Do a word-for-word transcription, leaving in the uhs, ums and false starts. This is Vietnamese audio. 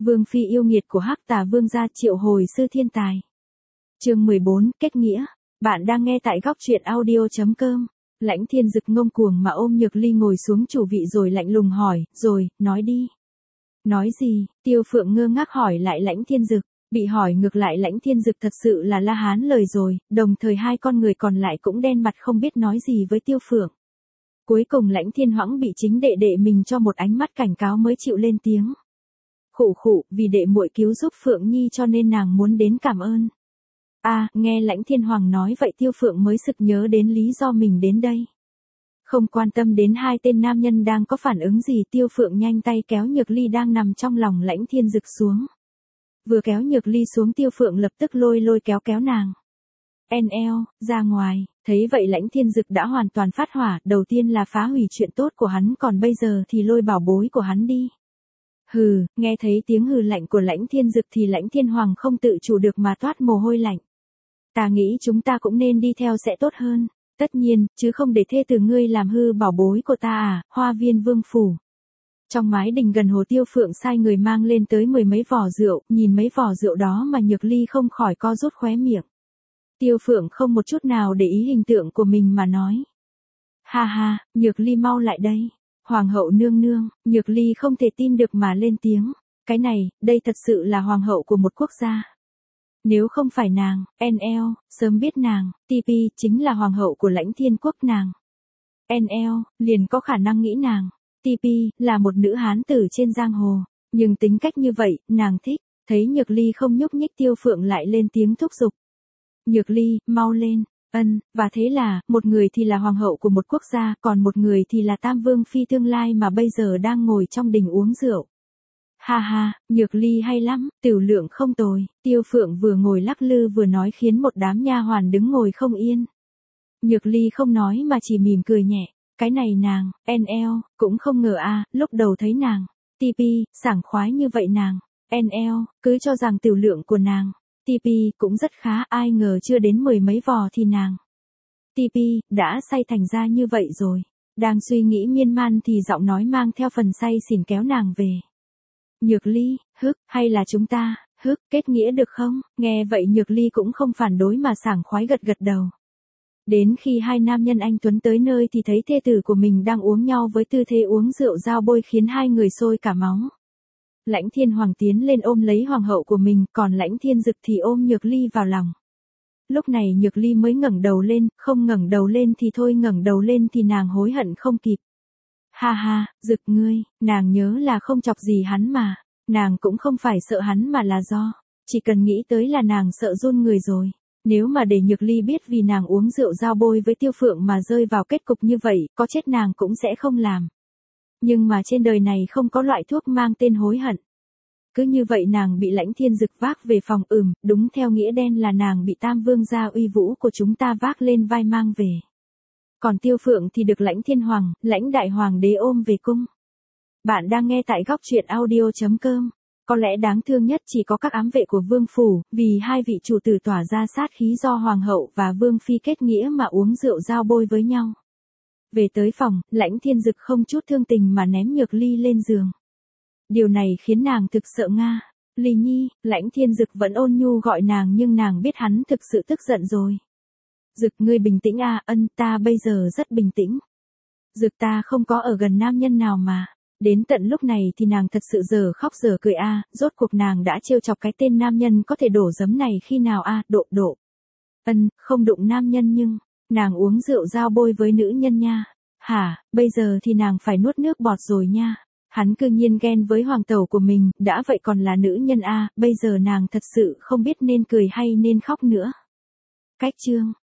Vương phi yêu nghiệt của Hắc Tà Vương gia triệu hồi sư thiên tài. Chương mười bốn, kết nghĩa. Bạn đang nghe tại góc truyện audio chấm com. Lãnh Thiên Dực ngông cuồng mà ôm Nhược Ly ngồi xuống chủ vị rồi lạnh lùng hỏi, rồi, nói đi. Nói gì? Tiêu Phượng ngơ ngác hỏi lại Lãnh Thiên Dực. Bị hỏi ngược lại Lãnh Thiên Dực thật sự là la hán lời rồi, đồng thời hai con người còn lại cũng đen mặt không biết nói gì với Tiêu Phượng. Cuối cùng Lãnh Thiên Hoãng bị chính đệ đệ mình cho một ánh mắt cảnh cáo mới chịu lên tiếng. Khụ khụ, vì đệ muội cứu giúp Phượng Nhi cho nên nàng muốn đến cảm ơn. A, à, nghe Lãnh Thiên Hoàng nói vậy Tiêu Phượng mới sực nhớ đến lý do mình đến đây. Không quan tâm đến hai tên nam nhân đang có phản ứng gì, Tiêu Phượng nhanh tay kéo Nhược Ly đang nằm trong lòng Lãnh Thiên Dực xuống. Vừa kéo Nhược Ly xuống Tiêu Phượng lập tức lôi lôi kéo kéo nàng. En eo, ra ngoài, thấy vậy Lãnh Thiên Dực đã hoàn toàn phát hỏa, đầu tiên là phá hủy chuyện tốt của hắn còn bây giờ thì lôi bảo bối của hắn đi. Hừ, nghe thấy tiếng hừ lạnh của Lãnh Thiên Dực thì Lãnh Thiên Hoàng không tự chủ được mà toát mồ hôi lạnh. Ta nghĩ chúng ta cũng nên đi theo sẽ tốt hơn, tất nhiên, chứ không để thê từ ngươi làm hư bảo bối của ta à, Hoa Viên Vương Phủ. Trong mái đình gần hồ Tiêu Phượng sai người mang lên tới mười mấy vò rượu, nhìn mấy vò rượu đó mà Nhược Ly không khỏi co rút khóe miệng. Tiêu Phượng không một chút nào để ý hình tượng của mình mà nói. Ha ha, Nhược Ly mau lại đây. Hoàng hậu nương nương, Nhược Ly không thể tin được mà lên tiếng. Cái này, đây thật sự là hoàng hậu của một quốc gia. Nếu không phải nàng, en eo, sớm biết nàng, tê pê chính là hoàng hậu của Lãnh Thiên Quốc nàng. En eo, liền có khả năng nghĩ nàng, tê pê là một nữ hán tử trên giang hồ, nhưng tính cách như vậy, nàng thích. Thấy Nhược Ly không nhúc nhích Tiêu Phượng lại lên tiếng thúc giục. Nhược Ly, mau lên. Ân, và thế là, một người thì là hoàng hậu của một quốc gia, còn một người thì là Tam Vương phi tương lai mà bây giờ đang ngồi trong đình uống rượu. Ha ha, Nhược Ly hay lắm, tiểu lượng không tồi. Tiêu Phượng vừa ngồi lắc lư vừa nói khiến một đám nha hoàn đứng ngồi không yên. Nhược Ly không nói mà chỉ mỉm cười nhẹ. Cái này nàng, en eo, cũng không ngờ a, à, lúc đầu thấy nàng, tê pê, sảng khoái như vậy nàng, en eo, cứ cho rằng tiểu lượng của nàng, tê pê cũng rất khá, ai ngờ chưa đến mười mấy vò thì nàng, tê pê, đã say thành ra như vậy rồi. Đang suy nghĩ miên man thì giọng nói mang theo phần say xỉn kéo nàng về. Nhược Ly, hức, hay là chúng ta, hức, kết nghĩa được không? Nghe vậy Nhược Ly cũng không phản đối mà sảng khoái gật gật đầu. Đến khi hai nam nhân anh Tuấn tới nơi thì thấy thê tử của mình đang uống nhau với tư thế uống rượu dao bôi khiến hai người sôi cả máu. Lãnh Thiên Hoàng tiến lên ôm lấy hoàng hậu của mình, còn Lãnh Thiên Dực thì ôm Nhược Ly vào lòng. Lúc này Nhược Ly mới ngẩng đầu lên, không ngẩng đầu lên thì thôi, ngẩng đầu lên thì nàng hối hận không kịp. Ha ha, Dực ngươi, nàng nhớ là không chọc gì hắn mà, nàng cũng không phải sợ hắn mà là do, chỉ cần nghĩ tới là nàng sợ run người rồi. Nếu mà để Nhược Ly biết vì nàng uống rượu dao bôi với Tiêu Phượng mà rơi vào kết cục như vậy, có chết nàng cũng sẽ không làm. Nhưng mà trên đời này không có loại thuốc mang tên hối hận. Cứ như vậy nàng bị Lãnh Thiên Dực vác về phòng, ừm, đúng theo nghĩa đen là nàng bị Tam Vương gia uy vũ của chúng ta vác lên vai mang về. Còn Tiêu Phượng thì được Lãnh Thiên Hoàng, Lãnh Đại Hoàng đế ôm về cung. Bạn đang nghe tại góc truyện audio chấm com. Có lẽ đáng thương nhất chỉ có các ám vệ của Vương Phủ, vì hai vị chủ tử tỏa ra sát khí do Hoàng hậu và Vương Phi kết nghĩa mà uống rượu dao bôi với nhau. Về tới phòng, Lãnh Thiên Dực không chút thương tình mà ném Nhược Ly lên giường. Điều này khiến nàng thực sợ nga. Ly Nhi, Lãnh Thiên Dực vẫn ôn nhu gọi nàng nhưng nàng biết hắn thực sự tức giận rồi. Dực ngươi bình tĩnh a, à, ân, ta bây giờ rất bình tĩnh. Dực ta không có ở gần nam nhân nào mà. Đến tận lúc này thì nàng thật sự giờ khóc giờ cười a, à, rốt cuộc nàng đã trêu chọc cái tên nam nhân có thể đổ giấm này khi nào a, à, độ độ. Ân, không đụng nam nhân nhưng, nàng uống rượu dao bôi với nữ nhân nha. Hả, bây giờ thì nàng phải nuốt nước bọt rồi nha. Hắn cư nhiên ghen với hoàng tẩu của mình, đã vậy còn là nữ nhân a, à, bây giờ nàng thật sự không biết nên cười hay nên khóc nữa. Cách chương